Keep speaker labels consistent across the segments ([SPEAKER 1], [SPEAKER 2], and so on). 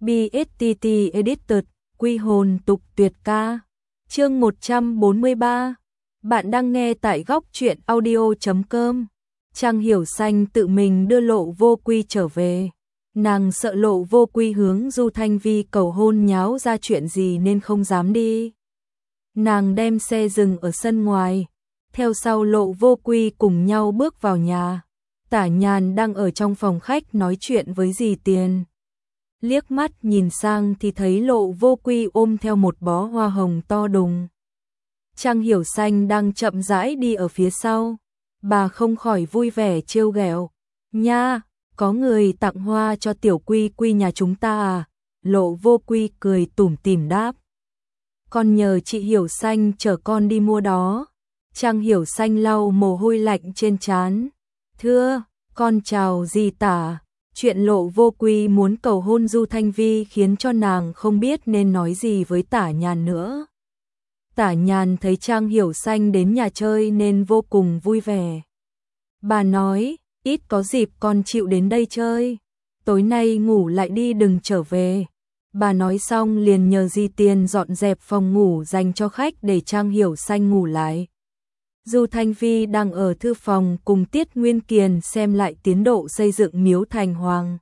[SPEAKER 1] BSTT Edited, quy hồn tục tuyệt ca. Chương 143. Bạn đang nghe tại góc truyện audio.com. Trang Hiểu Xanh tự mình đưa Lộ Vô Quy trở về. Nàng sợ Lộ Vô Quy hướng Du Thanh Vi cầu hôn nháo ra chuyện gì nên không dám đi. Nàng đem xe dừng ở sân ngoài, theo sau Lộ Vô Quy cùng nhau bước vào nhà. Tả Nhàn đang ở trong phòng khách nói chuyện với dì Tiền. Liếc mắt nhìn sang thì thấy Lộ Vô Quy ôm theo một bó hoa hồng to đùng. Trang Hiểu Xanh đang chậm rãi đi ở phía sau. Bà không khỏi vui vẻ trêu ghẹo. Nha, có người tặng hoa cho tiểu Quy Quy nhà chúng ta à? Lộ Vô Quy cười tủm tỉm đáp. Con nhờ chị Hiểu Xanh chở con đi mua đó. Trang Hiểu Xanh lau mồ hôi lạnh trên trán. Thưa, con chào dì Tả. Chuyện Lộ Vô Quy muốn cầu hôn Du Thanh Vi khiến cho nàng không biết nên nói gì với Tả Nhàn nữa. Tả Nhàn thấy Trang Hiểu Xanh đến nhà chơi nên vô cùng vui vẻ. Bà nói, ít có dịp con chịu đến đây chơi. Tối nay ngủ lại đi đừng trở về. Bà nói xong liền nhờ dì Tiền dọn dẹp phòng ngủ dành cho khách để Trang Hiểu Xanh ngủ lại. Du Thanh Vi đang ở thư phòng cùng Tiết Nguyên Kiền xem lại tiến độ xây dựng miếu Thành Hoàng.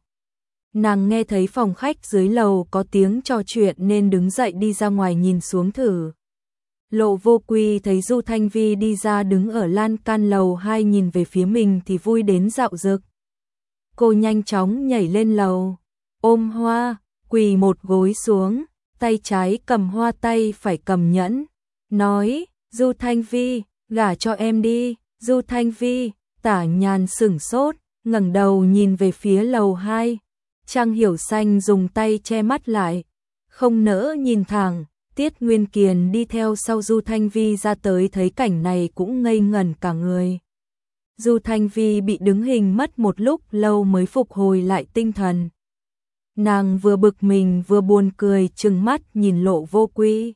[SPEAKER 1] Nàng nghe thấy phòng khách dưới lầu có tiếng trò chuyện nên đứng dậy đi ra ngoài nhìn xuống thử. Lộ Vô Quy thấy Du Thanh Vi đi ra đứng ở lan can lầu 2 nhìn về phía mình thì vui đến dạo dực. Cô nhanh chóng nhảy lên lầu, ôm hoa, quỳ một gối xuống, tay trái cầm hoa tay phải cầm nhẫn, nói, Du Thanh Vi, gả cho em đi. Du Thanh Vi. Tả Nhàn sửng sốt, ngẩng đầu nhìn về phía lầu 2. Trang Hiểu Xanh dùng tay che mắt lại, không nỡ nhìn thẳng. Tiết Nguyên Kiền đi theo sau Du Thanh Vi ra tới thấy cảnh này cũng ngây ngẩn cả người. Du Thanh Vi bị đứng hình mất một lúc lâu mới phục hồi lại tinh thần. Nàng vừa bực mình vừa buồn cười trừng mắt nhìn Lộ Vô Quy.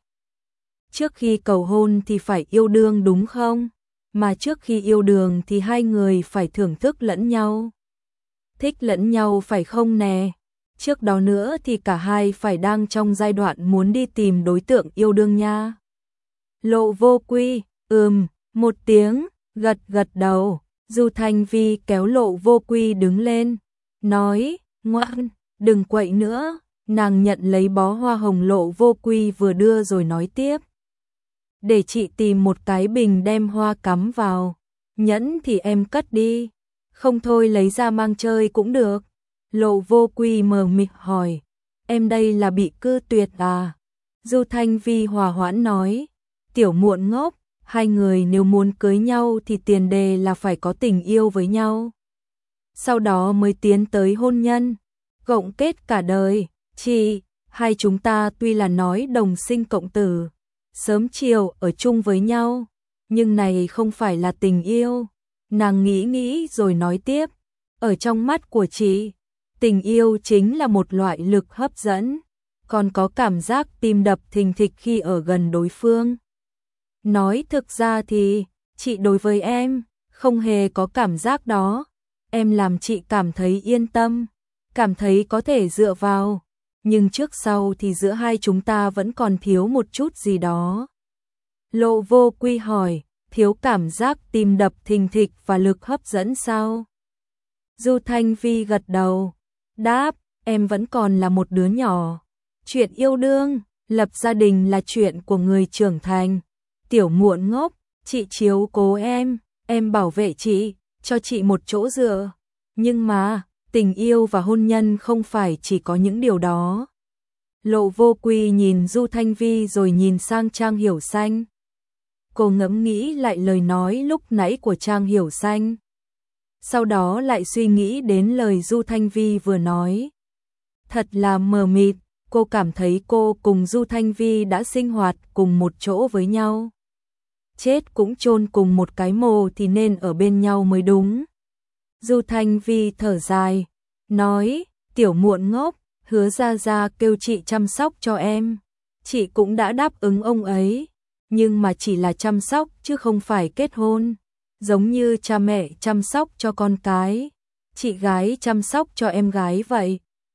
[SPEAKER 1] Trước khi cầu hôn thì phải yêu đương đúng không? Mà trước khi yêu đương thì hai người phải thưởng thức lẫn nhau. Thích lẫn nhau phải không nè? Trước đó nữa thì cả hai phải đang trong giai đoạn muốn đi tìm đối tượng yêu đương nha. Lộ Vô Quy, một tiếng, gật gật đầu. Du Thanh Vi kéo Lộ Vô Quy đứng lên, nói, ngoan, đừng quậy nữa. Nàng nhận lấy bó hoa hồng Lộ Vô Quy vừa đưa rồi nói tiếp. Để chị tìm một cái bình đem hoa cắm vào. Nhẫn thì em cất đi. Không thôi lấy ra mang chơi cũng được. Lộ Vô Quy mờ mịt hỏi. Em đây là bị cư tuyệt à? Du Thanh Vi hòa hoãn nói. Tiểu muộn ngốc. Hai người nếu muốn cưới nhau thì tiền đề là phải có tình yêu với nhau. Sau đó mới tiến tới hôn nhân. Cộng kết cả đời. Chị, hai chúng ta tuy là nói đồng sinh cộng tử, sớm chiều ở chung với nhau, nhưng này không phải là tình yêu. Nàng nghĩ rồi nói tiếp, ở trong mắt của chị, tình yêu chính là một loại lực hấp dẫn, còn có cảm giác tim đập thình thịch khi ở gần đối phương. Nói thực ra thì, chị đối với em, không hề có cảm giác đó. Em làm chị cảm thấy yên tâm, cảm thấy có thể dựa vào. Nhưng trước sau thì giữa hai chúng ta vẫn còn thiếu một chút gì đó. Lộ Vô Quy hỏi, thiếu cảm giác tim đập thình thịch và lực hấp dẫn sao? Du Thanh Vi gật đầu, đáp, em vẫn còn là một đứa nhỏ. Chuyện yêu đương, lập gia đình là chuyện của người trưởng thành. Tiểu muộn ngốc, chị chiếu cố em bảo vệ chị, cho chị một chỗ dựa. Nhưng mà, tình yêu và hôn nhân không phải chỉ có những điều đó. Lộ Vô Quy nhìn Du Thanh Vi rồi nhìn sang Trang Hiểu Xanh. Cô ngẫm nghĩ lại lời nói lúc nãy của Trang Hiểu Xanh. Sau đó lại suy nghĩ đến lời Du Thanh Vi vừa nói. Thật là mờ mịt, cô cảm thấy cô cùng Du Thanh Vi đã sinh hoạt cùng một chỗ với nhau. Chết cũng chôn cùng một cái mồ thì nên ở bên nhau mới đúng. Du Thanh Vi thở dài, nói, tiểu muộn ngốc, hứa ra kêu chị chăm sóc cho em. Chị cũng đã đáp ứng ông ấy, nhưng mà chỉ là chăm sóc chứ không phải kết hôn. Giống như cha mẹ chăm sóc cho con cái, chị gái chăm sóc cho em gái vậy.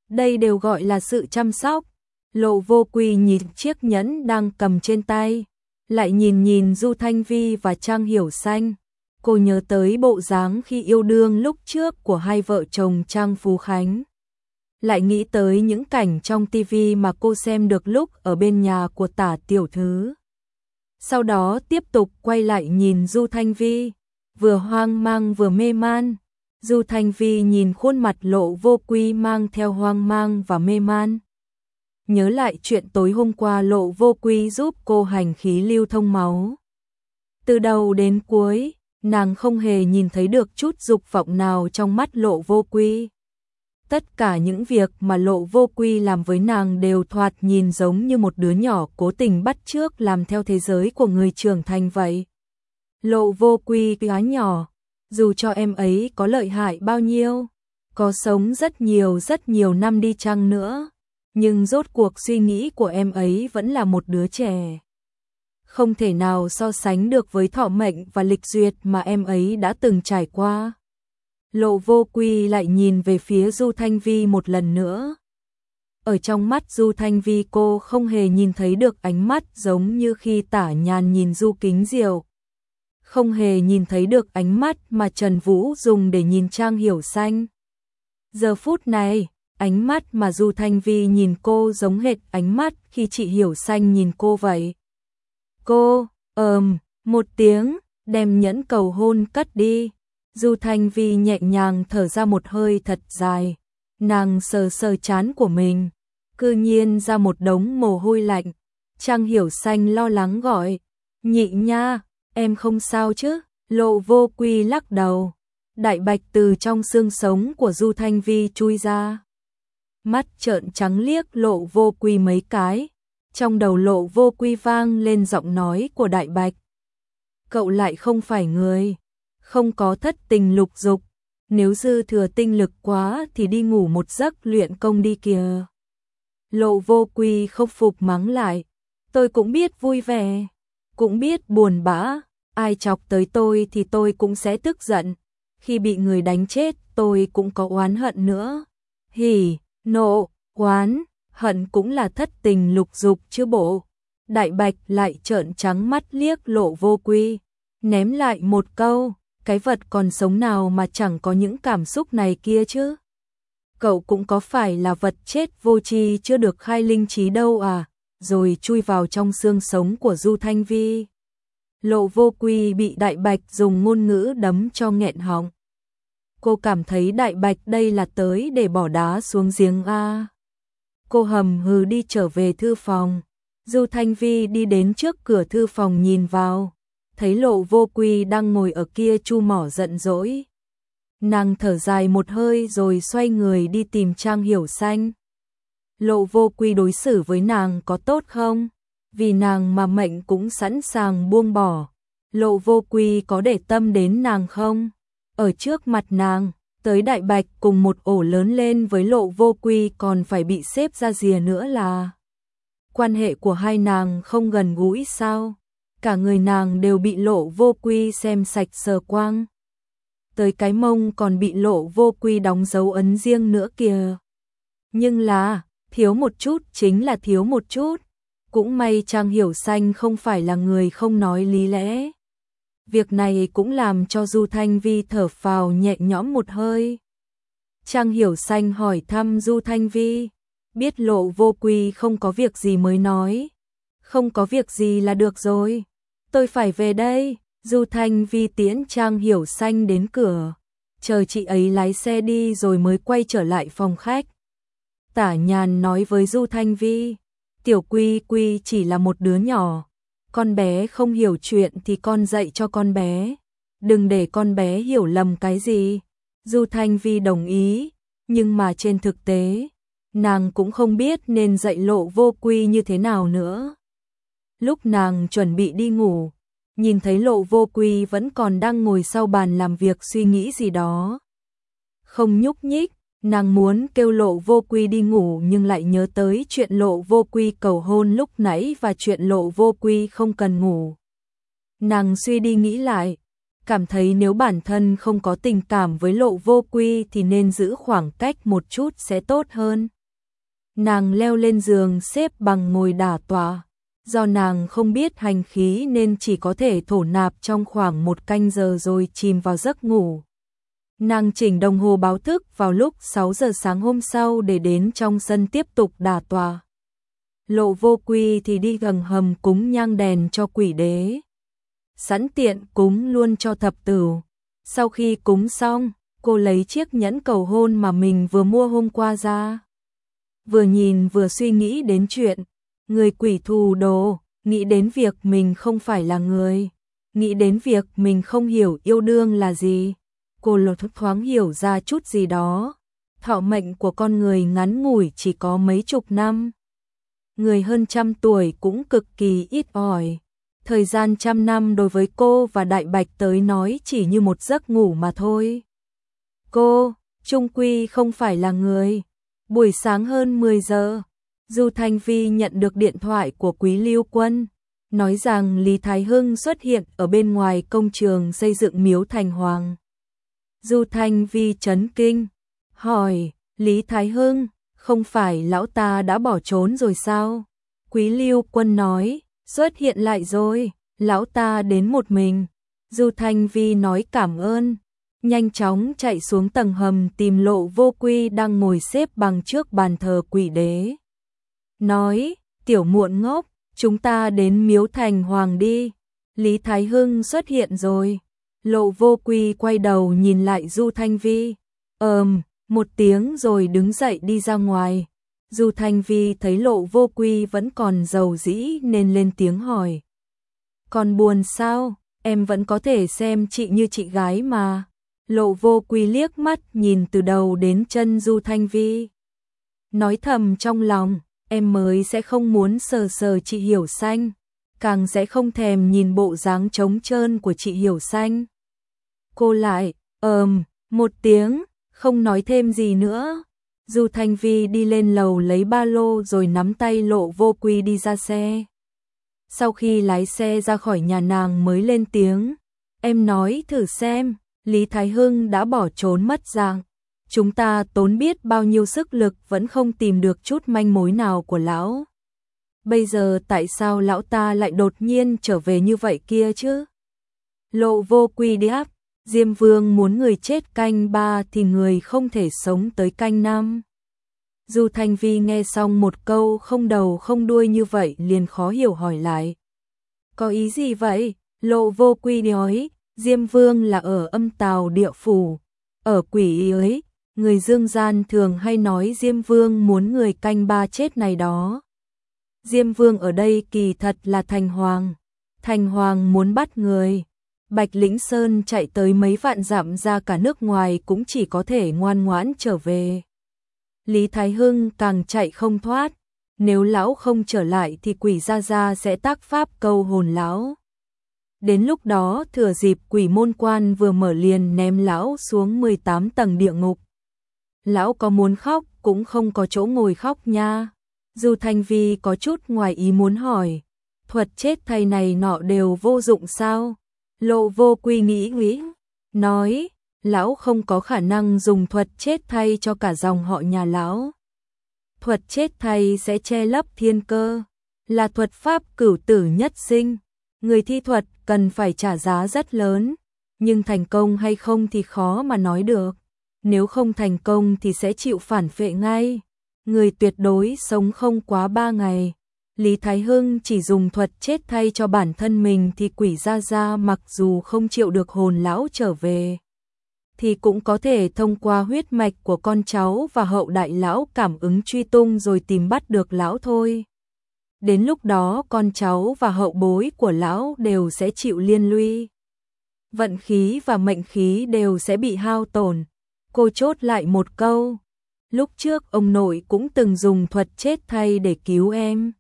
[SPEAKER 1] Đây đều gọi là sự chăm sóc. Lộ Vô Quy nhìn chiếc nhẫn đang cầm trên tay, lại nhìn nhìn Du Thanh Vi và Trang Hiểu Xanh. Cô nhớ tới bộ dáng khi yêu đương lúc trước của hai vợ chồng Trang Phú Khánh. Lại nghĩ tới những cảnh trong tivi mà cô xem được lúc ở bên nhà của Tả tiểu thư. Sau đó tiếp tục quay lại nhìn Du Thanh Vi, vừa hoang mang vừa mê man. Du Thanh Vi nhìn khuôn mặt Lộ Vô Quy mang theo hoang mang và mê man. Nhớ lại chuyện tối hôm qua Lộ Vô Quy giúp cô hành khí lưu thông máu. Từ đầu đến cuối, nàng không hề nhìn thấy được chút dục vọng nào trong mắt Lộ Vô Quy. Tất cả những việc mà Lộ Vô Quy làm với nàng đều thoạt nhìn giống như một đứa nhỏ cố tình bắt chước làm theo thế giới của người trưởng thành vậy. Lộ Vô Quy quá nhỏ, dù cho em ấy có lợi hại bao nhiêu, có sống rất nhiều năm đi chăng nữa, nhưng rốt cuộc suy nghĩ của em ấy vẫn là một đứa trẻ. Không thể nào so sánh được với thọ mệnh và lịch duyệt mà em ấy đã từng trải qua. Lộ Vô Quy lại nhìn về phía Du Thanh Vi một lần nữa. Ở trong mắt Du Thanh Vi cô không hề nhìn thấy được ánh mắt giống như khi Tả Nhàn nhìn Du Kính Diệu. Không hề nhìn thấy được ánh mắt mà Trần Vũ dùng để nhìn Trang Hiểu Xanh. Giờ phút này, ánh mắt mà Du Thanh Vi nhìn cô giống hệt ánh mắt khi chị Hiểu Xanh nhìn cô vậy. Cô, một tiếng, đem nhẫn cầu hôn cất đi. Du Thanh Vi nhẹ nhàng thở ra một hơi thật dài. Nàng sờ sờ trán của mình, cư nhiên ra một đống mồ hôi lạnh. Trang Hiểu Xanh lo lắng gọi, Nhị nha, em không sao chứ? Lộ Vô Quy lắc đầu. Đại bạch từ trong xương sống của Du Thanh Vi chui ra. Mắt trợn trắng liếc Lộ Vô Quy mấy cái. Trong đầu Lộ Vô Quy vang lên giọng nói của đại bạch. Cậu lại không phải người, không có thất tình lục dục. Nếu dư thừa tinh lực quá thì đi ngủ một giấc luyện công đi kìa. Lộ Vô Quy không phục mắng lại. Tôi cũng biết vui vẻ, cũng biết buồn bã. Ai chọc tới tôi thì tôi cũng sẽ tức giận. Khi bị người đánh chết tôi cũng có oán hận nữa. Hỉ, nộ, oán, hận cũng là thất tình lục dục chứ bộ. Đại bạch lại trợn trắng mắt liếc Lộ Vô Quy, ném lại một câu, cái vật còn sống nào mà chẳng có những cảm xúc này kia chứ. Cậu cũng có phải là vật chết vô tri chưa được khai linh trí đâu à, rồi chui vào trong xương sống của Du Thanh Vi. Lộ Vô Quy bị đại bạch dùng ngôn ngữ đấm cho nghẹn họng. Cô cảm thấy đại bạch đây là tới để bỏ đá xuống giếng a. Cô hầm hừ đi trở về thư phòng. Du Thanh Vi đi đến trước cửa thư phòng nhìn vào, thấy Lộ Vô Quy đang ngồi ở kia chu mỏ giận dỗi. Nàng thở dài một hơi rồi xoay người đi tìm Trang Hiểu Xanh. Lộ Vô Quy đối xử với nàng có tốt không? Vì nàng mà mệnh cũng sẵn sàng buông bỏ. Lộ Vô Quy có để tâm đến nàng không? Ở trước mặt nàng, tới đại bạch cùng một ổ lớn lên với Lộ Vô Quy còn phải bị xếp ra rìa nữa là. Quan hệ của hai nàng không gần gũi sao? Cả người nàng đều bị Lộ Vô Quy xem sạch sờ quang. Tới cái mông còn bị Lộ Vô Quy đóng dấu ấn riêng nữa kìa. Nhưng là, thiếu một chút chính là thiếu một chút. Cũng may Trang Hiểu Xanh không phải là người không nói lý lẽ. Việc này cũng làm cho Du Thanh Vi thở phào nhẹ nhõm một hơi. Trang Hiểu Xanh hỏi thăm Du Thanh Vi, biết Lộ Vô Quy không có việc gì mới nói. Không có việc gì là được rồi. Tôi phải về đây. Du Thanh Vi tiễn Trang Hiểu Xanh đến cửa, chờ chị ấy lái xe đi rồi mới quay trở lại phòng khách. Tả Nhàn nói với Du Thanh Vi, Tiểu Quy Quy chỉ là một đứa nhỏ, con bé không hiểu chuyện thì con dạy cho con bé, đừng để con bé hiểu lầm cái gì. Du Thanh Vi đồng ý, nhưng mà trên thực tế, nàng cũng không biết nên dạy Lộ Vô Quy như thế nào nữa. Lúc nàng chuẩn bị đi ngủ, nhìn thấy Lộ Vô Quy vẫn còn đang ngồi sau bàn làm việc suy nghĩ gì đó. Không nhúc nhích, nàng muốn kêu Lộ Vô Quy đi ngủ nhưng lại nhớ tới chuyện Lộ Vô Quy cầu hôn lúc nãy và chuyện Lộ Vô Quy không cần ngủ. Nàng suy đi nghĩ lại, cảm thấy nếu bản thân không có tình cảm với Lộ Vô Quy thì nên giữ khoảng cách một chút sẽ tốt hơn. Nàng leo lên giường xếp bằng ngồi đả tọa. Do nàng không biết hành khí nên chỉ có thể thổ nạp trong khoảng 1 canh giờ rồi chìm vào giấc ngủ. Nàng chỉnh đồng hồ báo thức vào lúc 6 giờ sáng hôm sau để đến trong sân tiếp tục đả tọa. Lộ Vô Quy thì đi gần hầm cúng nhang đèn cho quỷ đế. Sẵn tiện cúng luôn cho thập tửu. Sau khi cúng xong, cô lấy chiếc nhẫn cầu hôn mà mình vừa mua hôm qua ra. Vừa nhìn vừa suy nghĩ đến chuyện người quỷ thù đồ, nghĩ đến việc mình không phải là người, nghĩ đến việc mình không hiểu yêu đương là gì. Cô lột thoáng hiểu ra chút gì đó. Thọ mệnh của con người ngắn ngủi chỉ có mấy chục năm. Người hơn 100 tuổi cũng cực kỳ ít ỏi. Thời gian 100 năm đối với cô và Đại Bạch tới nói chỉ như một giấc ngủ mà thôi. Cô, chung quy không phải là người. Buổi sáng hơn 10 giờ, Du Thanh Vi nhận được điện thoại của Quý Lưu Quân, nói rằng Lý Thái Hưng xuất hiện ở bên ngoài công trường xây dựng miếu Thành Hoàng. Du Thanh Vi chấn kinh, hỏi, Lý Thái Hưng, không phải lão ta đã bỏ trốn rồi sao? Quý Lưu Quân nói, xuất hiện lại rồi, lão ta đến một mình. Du Thanh Vi nói cảm ơn, nhanh chóng chạy xuống tầng hầm tìm Lộ Vô Quy đang ngồi xếp bằng trước bàn thờ quỷ đế. Nói, tiểu muộn ngốc, chúng ta đến miếu Thành Hoàng đi. Lý Thái Hưng xuất hiện rồi. Lộ Vô Quy quay đầu nhìn lại Du Thanh Vi. Một tiếng rồi đứng dậy đi ra ngoài. Du Thanh Vi thấy Lộ Vô Quy vẫn còn dầu dĩ nên lên tiếng hỏi. Còn buồn sao, em vẫn có thể xem chị như chị gái mà. Lộ Vô Quy liếc mắt nhìn từ đầu đến chân Du Thanh Vi. Nói thầm trong lòng, em mới sẽ không muốn sờ sờ chị Hiểu Xanh, càng sẽ không thèm nhìn bộ dáng trống trơn của chị Hiểu Xanh. Cô lại, một tiếng, không nói thêm gì nữa. Du Thanh Vi đi lên lầu lấy ba lô rồi nắm tay Lộ Vô Quy đi ra xe. Sau khi lái xe ra khỏi nhà nàng mới lên tiếng, em nói thử xem, Lý Thái Hưng đã bỏ trốn mất dạng. Chúng ta tốn biết bao nhiêu sức lực vẫn không tìm được chút manh mối nào của lão. Bây giờ tại sao lão ta lại đột nhiên trở về như vậy kia chứ? Lộ Vô Quy đáp, Diêm Vương muốn người chết canh 3 thì người không thể sống tới canh 5. Du Thanh Vi nghe xong một câu không đầu không đuôi như vậy liền khó hiểu hỏi lại. Có ý gì vậy? Lộ Vô Quy nói, Diêm Vương là ở Âm Tào địa phủ, ở quỷ ấy, người dương gian thường hay nói Diêm Vương muốn người canh 3 chết này đó. Diêm Vương ở đây kỳ thật là Thành Hoàng. Thành Hoàng muốn bắt người. Bạch Lĩnh Sơn chạy tới mấy vạn dặm ra cả nước ngoài cũng chỉ có thể ngoan ngoãn trở về. Lý Thái Hưng càng chạy không thoát. Nếu lão không trở lại thì quỷ gia gia sẽ tác pháp câu hồn lão. Đến lúc đó thừa dịp quỷ môn quan vừa mở liền ném lão xuống 18 tầng địa ngục. Lão có muốn khóc cũng không có chỗ ngồi khóc nha. Du Thanh Vi có chút ngoài ý muốn hỏi, thuật chết thay này nọ đều vô dụng sao? Lộ Vô Quy nghĩ, nói, lão không có khả năng dùng thuật chết thay cho cả dòng họ nhà lão. Thuật chết thay sẽ che lấp thiên cơ, là thuật pháp cửu tử nhất sinh. Người thi thuật cần phải trả giá rất lớn, nhưng thành công hay không thì khó mà nói được. Nếu không thành công thì sẽ chịu phản phệ ngay. Người tuyệt đối sống không quá 3 ngày. Lý Thái Hưng chỉ dùng thuật chết thay cho bản thân mình thì quỷ gia gia mặc dù không chịu được hồn lão trở về, thì cũng có thể thông qua huyết mạch của con cháu và hậu đại lão cảm ứng truy tung rồi tìm bắt được lão thôi. Đến lúc đó con cháu và hậu bối của lão đều sẽ chịu liên lụy. Vận khí và mệnh khí đều sẽ bị hao tổn. Cô chốt lại một câu. Lúc trước ông nội cũng từng dùng thuật chết thay để cứu em.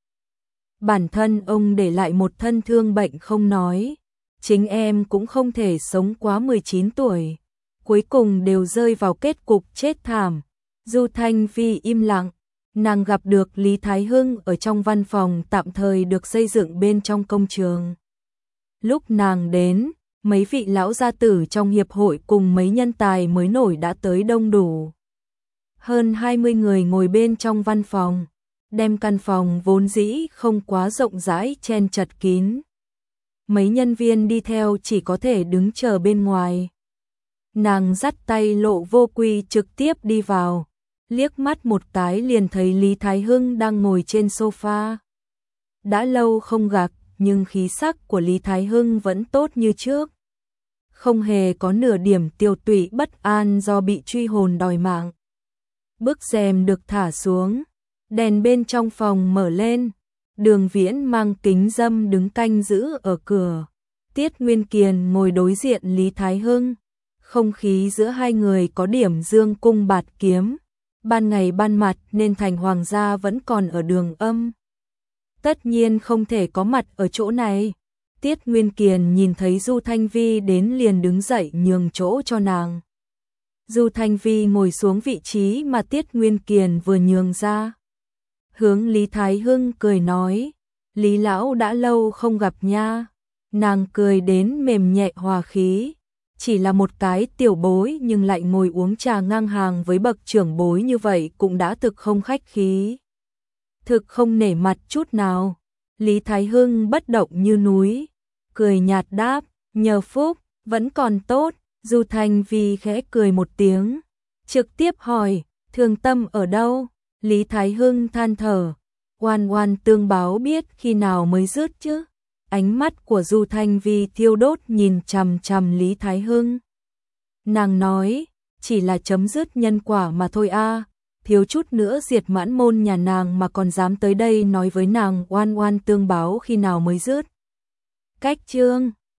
[SPEAKER 1] Bản thân ông để lại một thân thương bệnh không nói. Chính em cũng không thể sống quá 19 tuổi. Cuối cùng đều rơi vào kết cục chết thảm. Du Thanh Vi im lặng. Nàng gặp được Lý Thái Hưng ở trong văn phòng tạm thời được xây dựng bên trong công trường. Lúc nàng đến, mấy vị lão gia tử trong hiệp hội cùng mấy nhân tài mới nổi đã tới đông đủ. Hơn 20 người ngồi bên trong văn phòng, đem căn phòng vốn dĩ không quá rộng rãi chen chật kín. Mấy nhân viên đi theo chỉ có thể đứng chờ bên ngoài. Nàng dắt tay Lộ Vô Quy trực tiếp đi vào, liếc mắt một cái liền thấy Lý Thái Hưng đang ngồi trên sofa. Đã lâu không gặp, nhưng khí sắc của Lý Thái Hưng vẫn tốt như trước. Không hề có nửa điểm tiêu tụy bất an do bị truy hồn đòi mạng. Bức rèm được thả xuống, đèn bên trong phòng mở lên, Đường Viễn mang kính râm đứng canh giữ ở cửa. Tiết Nguyên Kiền ngồi đối diện Lý Thái Hưng. Không khí giữa hai người có điểm dương cung bạt kiếm. Ban ngày ban mặt nên thành hoàng gia vẫn còn ở đường âm. Tất nhiên không thể có mặt ở chỗ này. Tiết Nguyên Kiền nhìn thấy Du Thanh Vi đến liền đứng dậy nhường chỗ cho nàng. Du Thanh Vi ngồi xuống vị trí mà Tiết Nguyên Kiền vừa nhường ra. Hướng Lý Thái Hưng cười nói, Lý lão đã lâu không gặp nha. Nàng cười đến mềm nhẹ hòa khí. Chỉ là một cái tiểu bối nhưng lại ngồi uống trà ngang hàng với bậc trưởng bối như vậy cũng đã thực không khách khí. Thực không nể mặt chút nào. Lý Thái Hưng bất động như núi, cười nhạt đáp, nhờ phúc, vẫn còn tốt. Du Thanh Vi khẽ cười một tiếng, trực tiếp hỏi, Thường Tâm ở đâu? Lý Thái Hưng than thở, oan oan tương báo biết khi nào mới dứt chứ? Ánh mắt của Du Thanh Vi thiêu đốt nhìn chằm chằm Lý Thái Hưng. Nàng nói, chỉ là chấm dứt nhân quả mà thôi a, thiếu chút nữa diệt mãn môn nhà nàng mà còn dám tới đây nói với nàng oan oan tương báo khi nào mới dứt. Cách chương